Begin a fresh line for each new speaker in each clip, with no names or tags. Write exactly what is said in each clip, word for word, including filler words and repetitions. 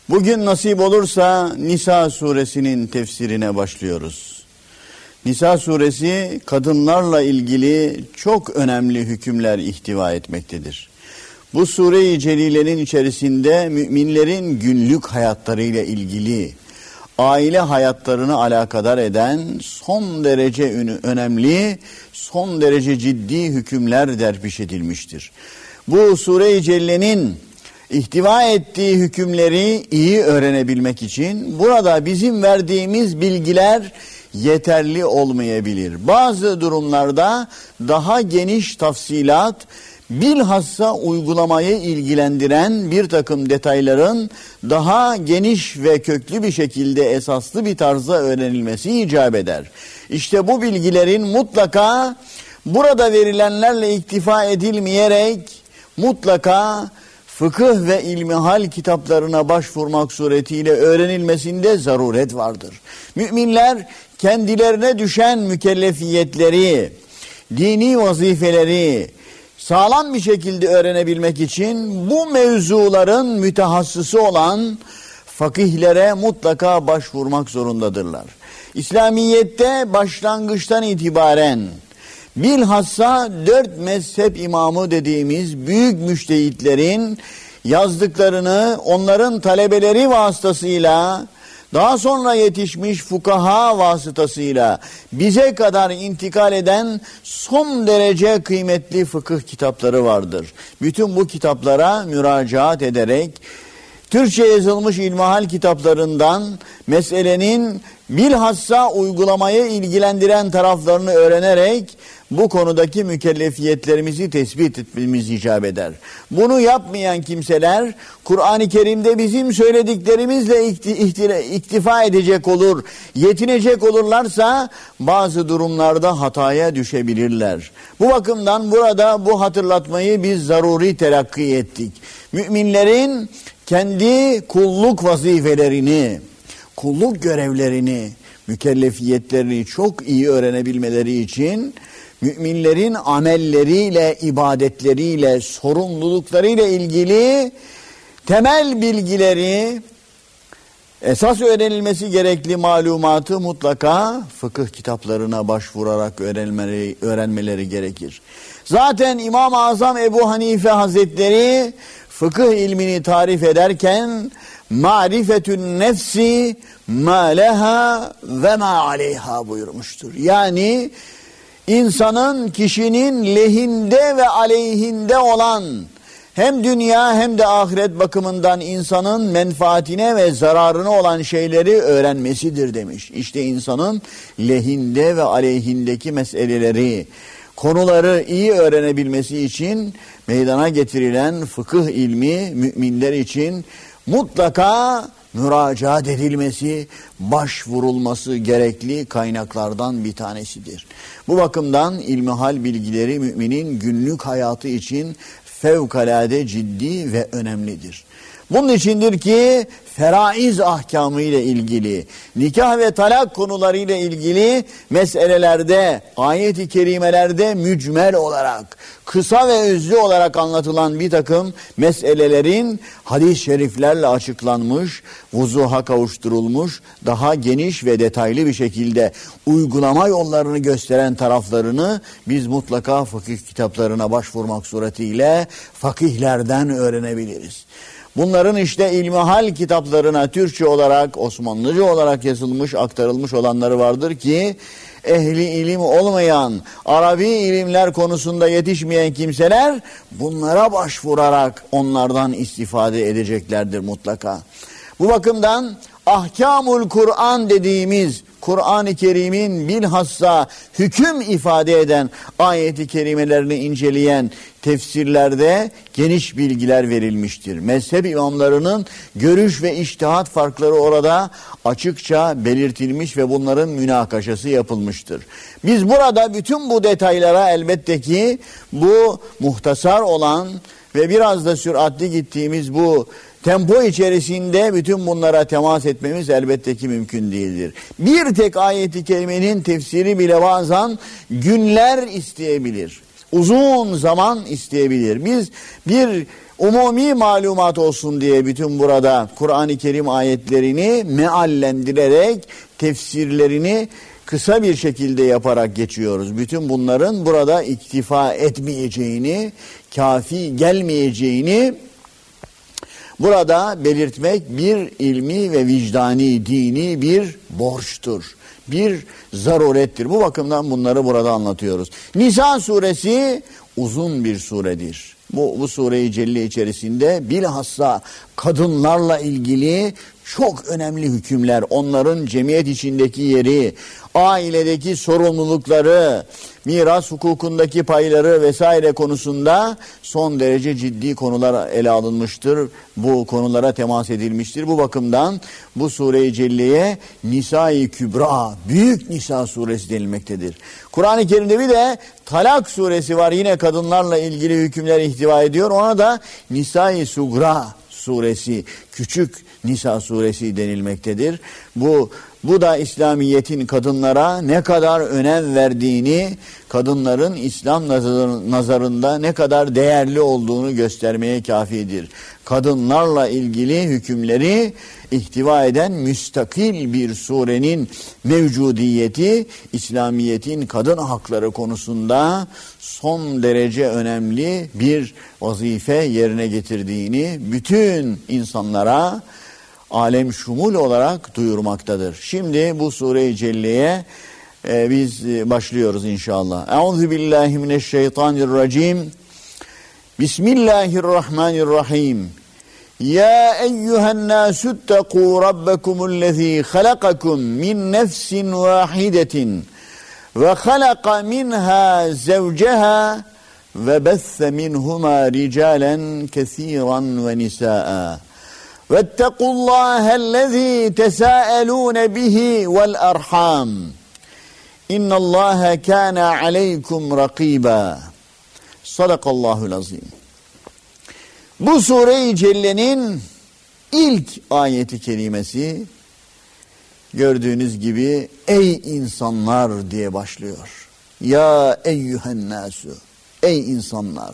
Bugün nasip olursa Nisa suresinin tefsirine başlıyoruz. Nisa suresi kadınlarla ilgili çok önemli hükümler ihtiva etmektedir. Bu sure-i celilenin içerisinde müminlerin günlük hayatlarıyla ilgili, aile hayatlarını alakadar eden son derece önemli, son derece ciddi hükümler derpiş edilmiştir. Bu sure-i celilenin ihtiva ettiği hükümleri iyi öğrenebilmek için burada bizim verdiğimiz bilgiler yeterli olmayabilir. Bazı durumlarda daha geniş tafsilat, bilhassa uygulamayı ilgilendiren bir takım detayların daha geniş ve köklü bir şekilde esaslı bir tarzda öğrenilmesi icap eder. İşte bu bilgilerin mutlaka burada verilenlerle iktifa edilmeyerek mutlaka fıkıh ve ilmihal kitaplarına başvurmak suretiyle öğrenilmesinde zaruret vardır. Müminler kendilerine düşen mükellefiyetleri, dini vazifeleri sağlam bir şekilde öğrenebilmek için bu mevzuların mütehassısı olan fakihlere mutlaka başvurmak zorundadırlar. İslamiyet'te başlangıçtan itibaren bilhassa dört mezhep imamı dediğimiz büyük müştehitlerin yazdıklarını onların talebeleri vasıtasıyla, daha sonra yetişmiş fukaha vasıtasıyla bize kadar intikal eden son derece kıymetli fıkıh kitapları vardır. Bütün bu kitaplara müracaat ederek Türkçe yazılmış ilmihal kitaplarından meselenin bilhassa uygulamayı ilgilendiren taraflarını öğrenerek bu konudaki mükellefiyetlerimizi tespit etmemiz icap eder. Bunu yapmayan kimseler Kur'an-ı Kerim'de bizim söylediklerimizle iktifa edecek olur, yetinecek olurlarsa bazı durumlarda hataya düşebilirler. Bu bakımdan burada bu hatırlatmayı biz zaruri telakki ettik. Müminlerin kendi kulluk vazifelerini, kulluk görevlerini, mükellefiyetlerini çok iyi öğrenebilmeleri için müminlerin amelleriyle, ibadetleriyle, sorumluluklarıyla ilgili temel bilgileri, esas öğrenilmesi gerekli malumatı mutlaka fıkıh kitaplarına başvurarak öğrenmeleri, öğrenmeleri gerekir. Zaten İmam-ı Azam Ebu Hanife Hazretleri fıkıh ilmini tarif ederken marifetün nefsi ma leha ve ma aleyha buyurmuştur. Yani insanın, kişinin lehinde ve aleyhinde olan hem dünya hem de ahiret bakımından insanın menfaatine ve zararına olan şeyleri öğrenmesidir demiş. İşte insanın lehinde ve aleyhindeki meseleleri, konuları iyi öğrenebilmesi için meydana getirilen fıkıh ilmi müminler için mutlaka müracaat edilmesi, başvurulması gerekli kaynaklardan bir tanesidir. Bu bakımdan ilmihal bilgileri müminin günlük hayatı için fevkalade ciddi ve önemlidir. Bunun içindir ki feraiz ahkamı ile ilgili, nikah ve talak konuları ile ilgili meselelerde, ayet-i kerimelerde mücmel olarak, kısa ve özlü olarak anlatılan bir takım meselelerin hadis-i şeriflerle açıklanmış, vuzuha kavuşturulmuş, daha geniş ve detaylı bir şekilde uygulama yollarını gösteren taraflarını biz mutlaka fıkıh kitaplarına başvurmak suretiyle fakihlerden öğrenebiliriz. Bunların işte ilmihal kitaplarına Türkçe olarak, Osmanlıca olarak yazılmış, aktarılmış olanları vardır ki ehli ilim olmayan, Arabi ilimler konusunda yetişmeyen kimseler bunlara başvurarak onlardan istifade edeceklerdir mutlaka. Bu bakımdan Ahkamul Kur'an dediğimiz Kur'an-ı Kerim'in bilhassa hüküm ifade eden ayet-i kerimelerini inceleyen tefsirlerde geniş bilgiler verilmiştir. Mezhep imamlarının görüş ve içtihat farkları orada açıkça belirtilmiş ve bunların münakaşası yapılmıştır. Biz burada bütün bu detaylara elbette ki bu muhtasar olan ve biraz da süratli gittiğimiz bu tempo içerisinde bütün bunlara temas etmemiz elbette ki mümkün değildir. Bir tek ayet-i kerimenin tefsiri bile bazen günler isteyebilir. Uzun zaman isteyebilir. Biz bir umumi malumat olsun diye bütün burada Kur'an-ı Kerim ayetlerini meallendirerek tefsirlerini kısa bir şekilde yaparak geçiyoruz. Bütün bunların burada iktifa etmeyeceğini, kafi gelmeyeceğini burada belirtmek bir ilmi ve vicdani, dini bir borçtur. Bir zarurettir. Bu bakımdan bunları burada anlatıyoruz. Nisa suresi uzun bir suredir. Bu, bu sure-i celle içerisinde bilhassa kadınlarla ilgili çok önemli hükümler, onların cemiyet içindeki yeri, ailedeki sorumlulukları, miras hukukundaki payları vesaire konusunda son derece ciddi konular ele alınmıştır. Bu konulara temas edilmiştir. Bu bakımdan bu sure-i celleye Nisa-i Kübra, Büyük Nisa suresi denilmektedir. Kur'an-ı Kerim'de bir de Talak suresi var. Yine kadınlarla ilgili hükümler ihtiva ediyor. Ona da Nisa-i Sugra suresi, Küçük Nisa suresi denilmektedir. Bu bu da İslamiyet'in kadınlara ne kadar önem verdiğini, kadınların İslam nazarında ne kadar değerli olduğunu göstermeye kafidir. Kadınlarla ilgili hükümleri ihtiva eden müstakil bir surenin mevcudiyeti, İslamiyet'in kadın hakları konusunda son derece önemli bir vazife yerine getirdiğini bütün insanlara alem şumul olarak duyurmaktadır. Şimdi bu sure-i celleye e, biz e, başlıyoruz inşallah. Euzubillahimineşşeytanirracim. Bismillahirrahmanirrahim. Ya eyyühen nâsüttekû rabbekumullezî halakakum min nefsin vâhidetin ve halaka minhâ zevceha ve besse minhumâ ricalen kesîran ve nisâ'a. وَاتَّقُوا اللّٰهَ الَّذ۪ي تَسَاءَلُونَ بِهِ وَالْأَرْحَامِ اِنَّ اللّٰهَ كَانَ عَلَيْكُمْ رَقِيبًا. Sadakallahul azim. Bu sure-i cellenin ilk ayeti kerimesi gördüğünüz gibi ey insanlar diye başlıyor. Ya eyyühen nasu, ey insanlar,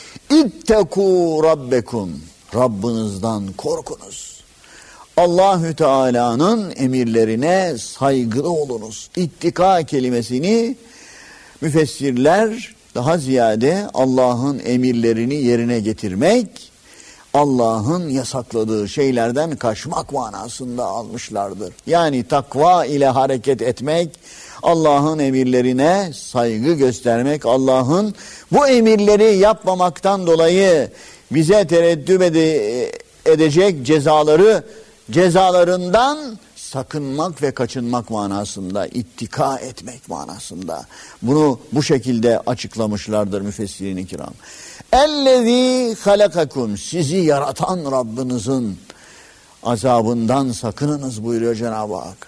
ittekû rabbekum, Rabbinizden korkunuz. Allahü Teala'nın emirlerine saygılı olunuz. İttika kelimesini müfessirler daha ziyade Allah'ın emirlerini yerine getirmek, Allah'ın yasakladığı şeylerden kaçmak manasında almışlardır. Yani takva ile hareket etmek, Allah'ın emirlerine saygı göstermek, Allah'ın bu emirleri yapmamaktan dolayı bize tereddüt ede- edecek cezaları, cezalarından sakınmak ve kaçınmak manasında, ittika etmek manasında. Bunu bu şekilde açıklamışlardır müfessirin-i kiram. Ellezî halakakum, sizi yaratan Rabbinizin azabından sakınınız buyuruyor Cenab-ı Hak.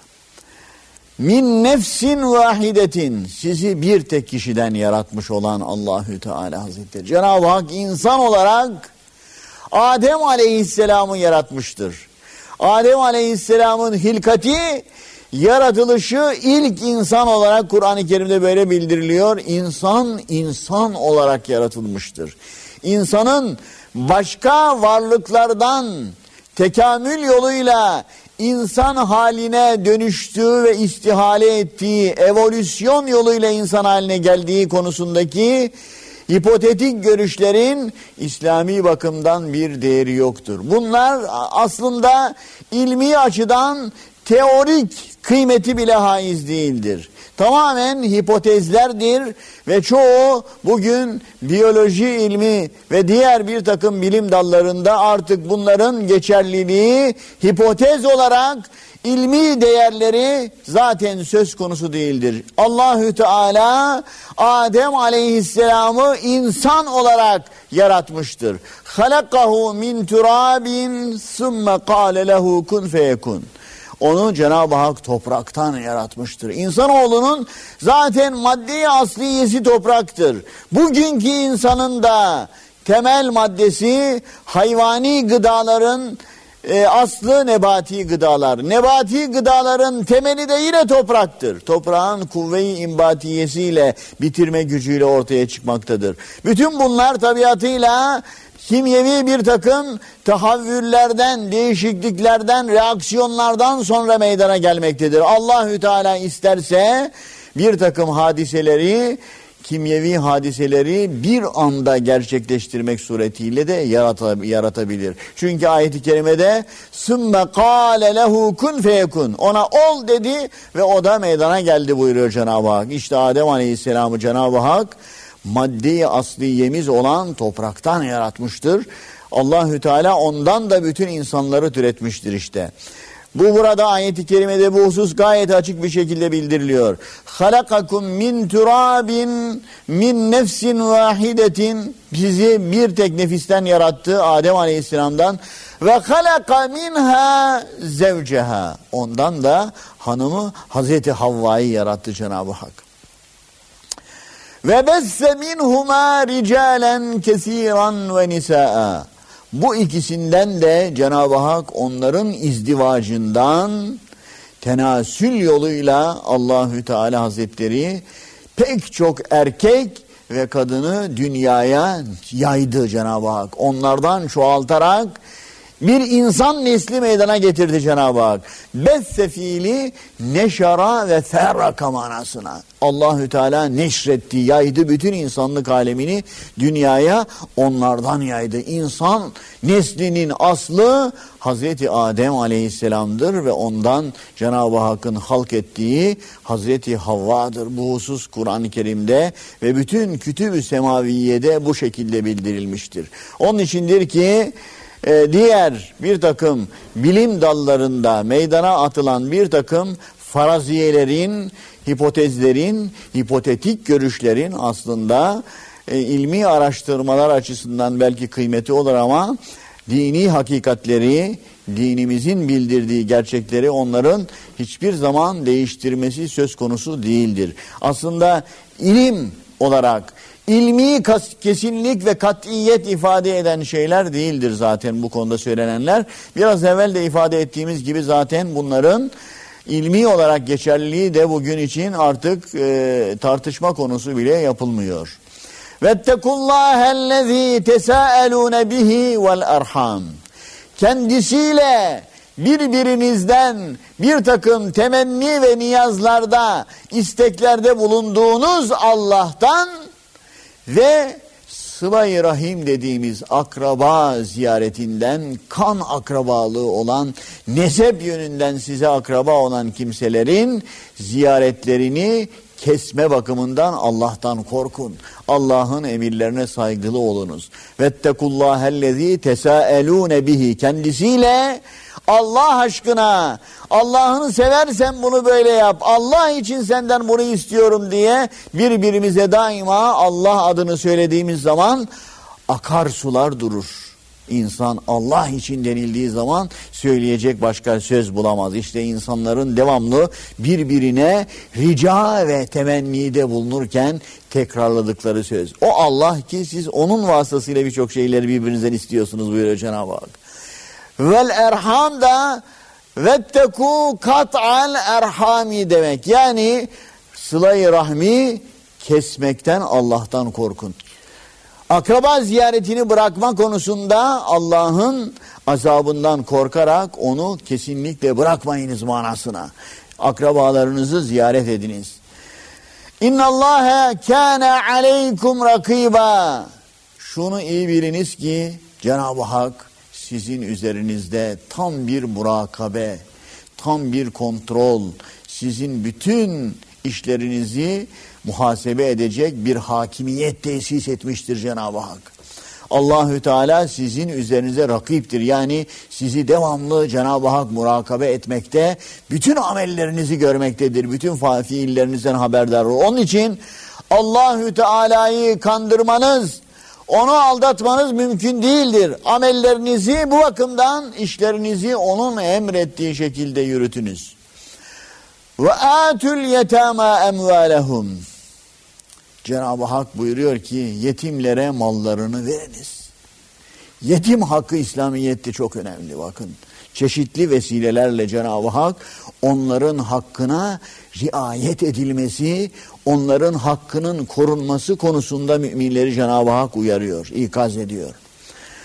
Min nefsin vahidetin, sizi bir tek kişiden yaratmış olan Allahü Teala Hazretleri. Cenab-ı Hak insan olarak Adem Aleyhisselam'ı yaratmıştır. Adem Aleyhisselam'ın hilkati, yaratılışı ilk insan olarak Kur'an-ı Kerim'de böyle bildiriliyor. İnsan, insan olarak yaratılmıştır. İnsanın başka varlıklardan tekamül yoluyla insan haline dönüştüğü ve istihale ettiği, evolüsyon yoluyla insan haline geldiği konusundaki hipotetik görüşlerin İslami bakımdan bir değeri yoktur. Bunlar aslında ilmi açıdan teorik kıymeti bile haiz değildir. Tamamen hipotezlerdir ve çoğu bugün biyoloji ilmi ve diğer bir takım bilim dallarında artık bunların geçerliliği hipotez olarak, ilmi değerleri zaten söz konusu değildir. Allahü Teala Adem Aleyhisselam'ı insan olarak yaratmıştır. Halakahu min turabin sümme kâle lehu kun feyekun. Onu Cenab-ı Hak topraktan yaratmıştır. İnsanoğlunun zaten maddi asliyesi topraktır. Bugünkü insanın da temel maddesi hayvani gıdaların E, aslı nebati gıdalar. Nebati gıdaların temeli de yine topraktır. Toprağın kuvve-i imbatiyesiyle, bitirme gücüyle ortaya çıkmaktadır. Bütün bunlar tabiatıyla kimyevi bir takım tahavvüllerden, değişikliklerden, reaksiyonlardan sonra meydana gelmektedir. Allahü Teala isterse bir takım hadiseleri, kimyevi hadiseleri bir anda gerçekleştirmek suretiyle de yaratabilir. Çünkü ayet-i kerimede sümme kâle lehu kun feyekun, ona ol dedi ve o da meydana geldi buyuruyor Cenab-ı Hak. İşte Adem Aleyhisselam'ı Cenab-ı Hak maddi asliyemiz olan topraktan yaratmıştır. Allahü Teala ondan da bütün insanları türetmiştir işte. Bu burada ayet-i kerimede bu husus gayet açık bir şekilde bildiriliyor. Halakakum min turabin min nefsin vahidetin, bizi bir tek nefisten yarattı Adem Aleyhisselam'dan ve halaka minha zevceha, ondan da hanımı Hazreti Havva'yı yarattı Cenab-ı Hak. Ve besse minhuma ricalen kesiran ve nisaa, bu ikisinden de Cenab-ı Hak onların izdivacından tenasül yoluyla Allahü Teala Hazretleri pek çok erkek ve kadını dünyaya yaydı Cenab-ı Hak. Onlardan çoğaltarak bir insan nesli meydana getirdi Cenab-ı Hak. Besse fiili neşara ve ferraka manasına. Allahü Teala neşretti, yaydı bütün insanlık alemini dünyaya, onlardan yaydı. İnsan neslinin aslı Hazreti Adem Aleyhisselam'dır ve ondan Cenab-ı Hakk'ın halk ettiği Hazreti Havva'dır. Bu husus Kur'an-ı Kerim'de ve bütün kütüb-ü semaviyede bu şekilde bildirilmiştir. Onun içindir ki diğer bir takım bilim dallarında meydana atılan bir takım faraziyelerin, hipotezlerin, hipotetik görüşlerin aslında e, ilmi araştırmalar açısından belki kıymeti olur ama dini hakikatleri, dinimizin bildirdiği gerçekleri onların hiçbir zaman değiştirmesi söz konusu değildir. Aslında ilim olarak İlmi kesinlik ve kat'iyet ifade eden şeyler değildir zaten bu konuda söylenenler. Biraz evvel de ifade ettiğimiz gibi zaten bunların ilmi olarak geçerliliği de bugün için artık e, tartışma konusu bile yapılmıyor. Vettekullâhellezî tesâelûne bihi vel erham. Kendisiyle birbirinizden bir takım temenni ve niyazlarda, isteklerde bulunduğunuz Allah'tan ve sıla-i rahim dediğimiz akraba ziyaretinden, kan akrabalığı olan, nesep yönünden size akraba olan kimselerin ziyaretlerini kesme bakımından Allah'tan korkun. Allah'ın emirlerine saygılı olunuz. Vettekullâhellezî tesâelûne bihi, kendisiyle Allah aşkına, Allah'ını seversen bunu böyle yap, Allah için senden bunu istiyorum diye birbirimize daima Allah adını söylediğimiz zaman akarsular durur. İnsan Allah için denildiği zaman söyleyecek başka söz bulamaz. İşte insanların devamlı birbirine rica ve temennide bulunurken tekrarladıkları söz. O Allah ki siz onun vasıtasıyla birçok şeyleri birbirinizden istiyorsunuz buyuruyor Cenab-ı Hak. Vel erham da vettekû kat'al erhami demek. Yani sıla-i rahmi kesmekten Allah'tan korkun. Akraba ziyaretini bırakma konusunda Allah'ın azabından korkarak onu kesinlikle bırakmayınız manasına. Akrabalarınızı ziyaret ediniz. İnnallâhe kâne aleykum rakîbâ. Şunu iyi biliniz ki Cenab-ı Hak sizin üzerinizde tam bir murakabe, tam bir kontrol, sizin bütün işlerinizi muhasebe edecek bir hakimiyet tesis etmiştir Cenab-ı Hak. Allahü Teala sizin üzerinize rakiptir. Yani sizi devamlı Cenab-ı Hak murakabe etmekte, bütün amellerinizi görmektedir, bütün fiillerinizden haberdar. Onun için Allahü Teala'yı kandırmanız, onu aldatmanız mümkün değildir. Amellerinizi bu bakımdan, işlerinizi onun emrettiği şekilde yürütünüz. Ve atul yetama emvalehum. Cenab-ı Hak buyuruyor ki yetimlere mallarını veriniz. Yetim hakkı İslamiyet'te çok önemli bakın. Çeşitli vesilelerle Cenab-ı Hak onların hakkına riayet edilmesi, onların hakkının korunması konusunda müminleri Cenab-ı Hak uyarıyor, ikaz ediyor.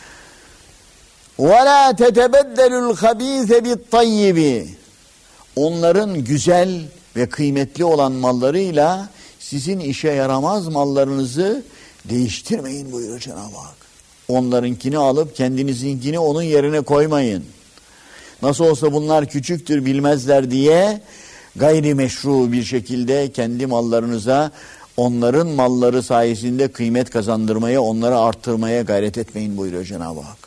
وَلَا تَتَبَدَّلُوا الْخَب۪يثَ بِالطَّيِّبِ Onların güzel ve kıymetli olan mallarıyla sizin işe yaramaz mallarınızı değiştirmeyin buyuruyor Cenab-ı Hak. Onlarınkini alıp kendinizinkini onun yerine koymayın. Nasıl olsa bunlar küçüktür bilmezler diye gayrimeşru bir şekilde kendi mallarınıza onların malları sayesinde kıymet kazandırmaya, onları arttırmaya gayret etmeyin buyuruyor Cenab-ı Hak.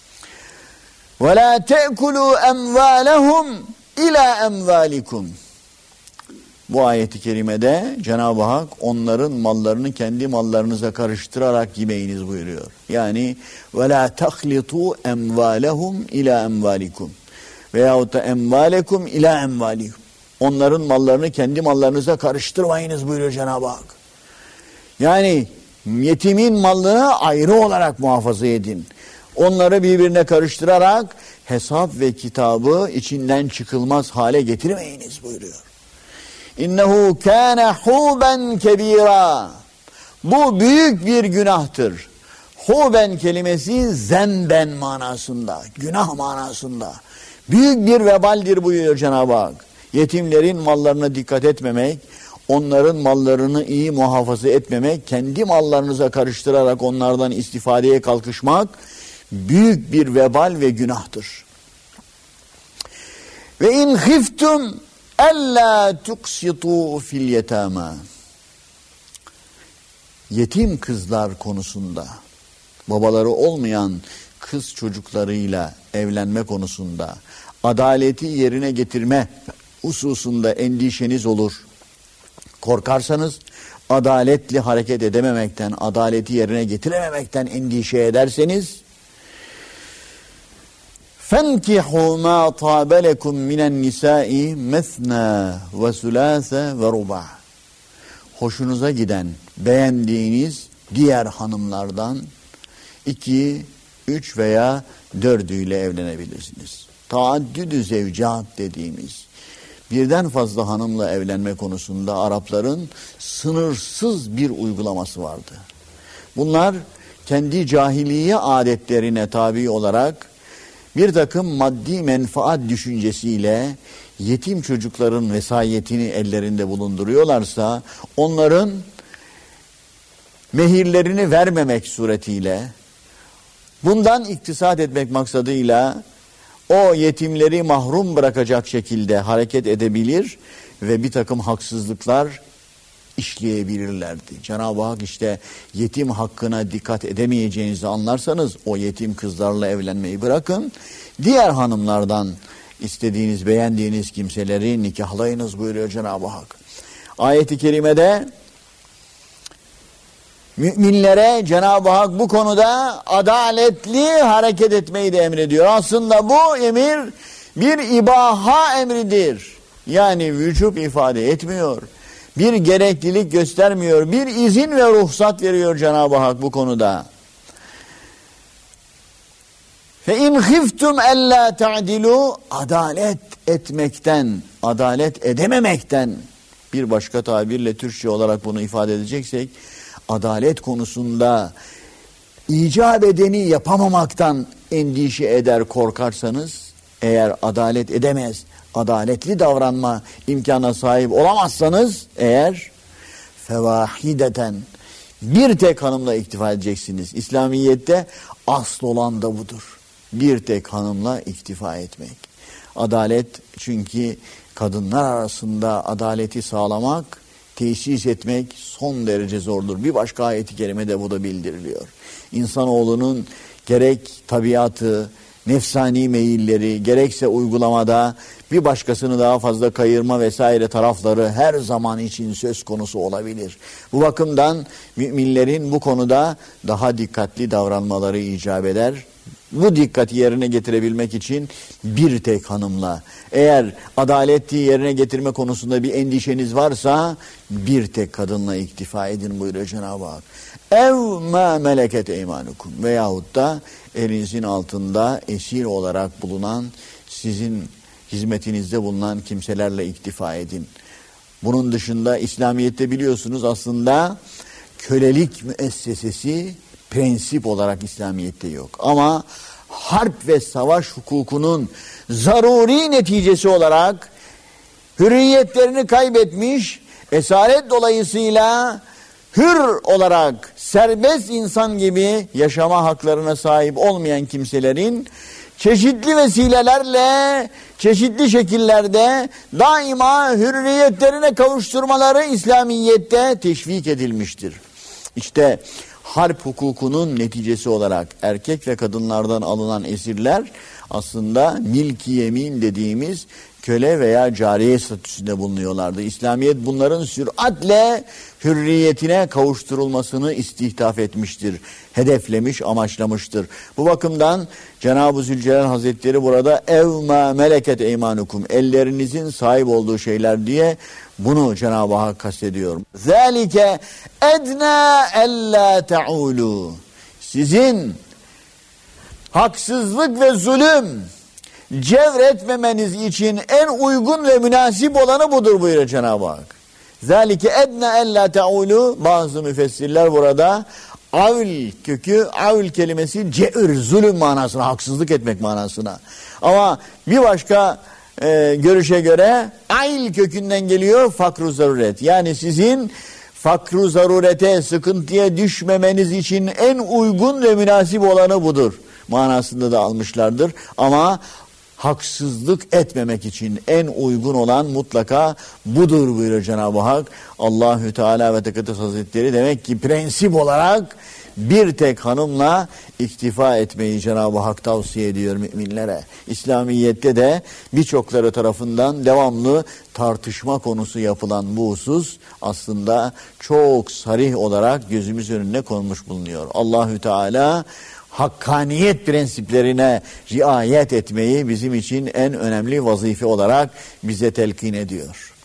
وَلَا تَأْكُلُوا اَمْوَالَهُمْ اِلَى اَمْوَالِكُمْ Bu ayeti kerimede Cenab-ı Hak onların mallarını kendi mallarınıza karıştırarak yemeyiniz buyuruyor. Yani وَلَا تَخْلِطُوا اَمْوَالَهُمْ اِلَى اَمْوَالِكُمْ veyahut da emvalekum ila emvalikum. Onların mallarını kendi mallarınıza karıştırmayınız buyuruyor Cenab-ı Hak. Yani yetimin malını ayrı olarak muhafaza edin. Onları birbirine karıştırarak hesap ve kitabı içinden çıkılmaz hale getirmeyiniz buyuruyor. İnnehu kâne hûben kebîrâ. Bu büyük bir günahtır. Hûben kelimesi zemben manasında, günah manasında. Büyük bir vebaldir buyuruyor Cenab-ı Hak. Yetimlerin mallarına dikkat etmemek, onların mallarını iyi muhafaza etmemek, kendi mallarınıza karıştırarak onlardan istifadeye kalkışmak büyük bir vebal ve günahtır. Ve in khiftum alla tuqsitu fil yetama. Yetim kızlar konusunda, babaları olmayan kız çocuklarıyla evlenme konusunda, adaleti yerine getirme hususunda endişeniz olur. Korkarsanız, adaletli hareket edememekten, adaleti yerine getirememekten endişe ederseniz, فَانْكِحُوا مَا طَابَ لَكُمْ مِنَ النِّسَاءِ مَثْنَا وَسُلَاسَ وَرُبَعَ Hoşunuza giden, beğendiğiniz diğer hanımlardan iki, üç veya dördüyle evlenebilirsiniz. Taaddüdü zevcat dediğimiz birden fazla hanımla evlenme konusunda Arapların sınırsız bir uygulaması vardı. Bunlar kendi cahiliye adetlerine tabi olarak bir takım maddi menfaat düşüncesiyle yetim çocukların vesayetini ellerinde bulunduruyorlarsa onların mehirlerini vermemek suretiyle bundan iktisat etmek maksadıyla o yetimleri mahrum bırakacak şekilde hareket edebilir ve bir takım haksızlıklar işleyebilirlerdi. Cenab-ı Hak işte yetim hakkına dikkat edemeyeceğinizi anlarsanız o yetim kızlarla evlenmeyi bırakın. Diğer hanımlardan istediğiniz, beğendiğiniz kimseleri nikahlayınız buyuruyor Cenab-ı Hak. Ayet-i kerimede müminlere Cenab-ı Hak bu konuda adaletli hareket etmeyi de emrediyor. Aslında bu emir bir ibaha emridir. Yani vücub ifade etmiyor. Bir gereklilik göstermiyor. Bir izin ve ruhsat veriyor Cenab-ı Hak bu konuda. Fe in khiftum alla ta'dilu adalet etmekten, adalet edememekten bir başka tabirle Türkçe olarak bunu ifade edeceksek adalet konusunda icap edeni yapamamaktan endişe eder korkarsanız eğer adalet edemez, adaletli davranma imkanına sahip olamazsanız eğer fevahideten bir tek hanımla iktifa edeceksiniz. İslamiyet'te asıl olan da budur. Bir tek hanımla iktifa etmek. Adalet çünkü kadınlar arasında adaleti sağlamak, tesis etmek son derece zordur. Bir başka ayet-i kerimede bu da bildiriliyor. İnsanoğlunun gerek tabiatı, nefsani meyilleri, gerekse uygulamada bir başkasını daha fazla kayırma vesaire tarafları her zaman için söz konusu olabilir. Bu bakımdan müminlerin bu konuda daha dikkatli davranmaları icap eder. Bu dikkati yerine getirebilmek için bir tek hanımla, eğer adaleti yerine getirme konusunda bir endişeniz varsa bir tek kadınla iktifa edin buyuruyor Cenab-ı Hak. Ev ma meleket eymanukum veyahut da elinizin altında esir olarak bulunan, sizin hizmetinizde bulunan kimselerle iktifa edin. Bunun dışında İslamiyet'te biliyorsunuz aslında kölelik müessesesi prensip olarak İslamiyet'te yok. Ama harp ve savaş hukukunun zaruri neticesi olarak hürriyetlerini kaybetmiş, esaret dolayısıyla hür olarak serbest insan gibi yaşama haklarına sahip olmayan kimselerin çeşitli vesilelerle, çeşitli şekillerde daima hürriyetlerine kavuşturmaları İslamiyet'te teşvik edilmiştir. İşte harp hukukunun neticesi olarak erkek ve kadınlardan alınan esirler aslında milk-i yemin dediğimiz köle veya cariye statüsünde bulunuyorlardı. İslamiyet bunların süratle hürriyetine kavuşturulmasını istihdaf etmiştir. Hedeflemiş, amaçlamıştır. Bu bakımdan Cenab-ı Zülcelal Hazretleri burada evma meleket eymanukum, ellerinizin sahip olduğu şeyler diye bunu Cenab-ı Hak kastediyor. Zalike edna ella taulu. Sizin haksızlık ve zulüm cevretmemeniz için en uygun ve münasip olanı budur buyuruyor Cenab-ı Hak. Zalike edna ella taulu, bazı müfessirler burada avl kökü, avl kelimesi ceür, zulüm manasına, haksızlık etmek manasına. Ama bir başka e, görüşe göre ail kökünden geliyor, fakru zaruret. Yani sizin fakru zarurete, sıkıntıya düşmemeniz için en uygun ve münasip olanı budur manasında da almışlardır. Ama haksızlık etmemek için en uygun olan mutlaka budur buyuruyor Cenab-ı Hak. Allahü Teala ve Tekaddes Hazretleri demek ki prensip olarak bir tek hanımla iktifa etmeyi Cenab-ı Hak tavsiye ediyor müminlere. İslamiyet'te de birçokları tarafından devamlı tartışma konusu yapılan bu husus aslında çok sarih olarak gözümüz önüne konmuş bulunuyor. Allahü Teala hakkaniyet prensiplerine riayet etmeyi bizim için en önemli vazife olarak bize telkin ediyor.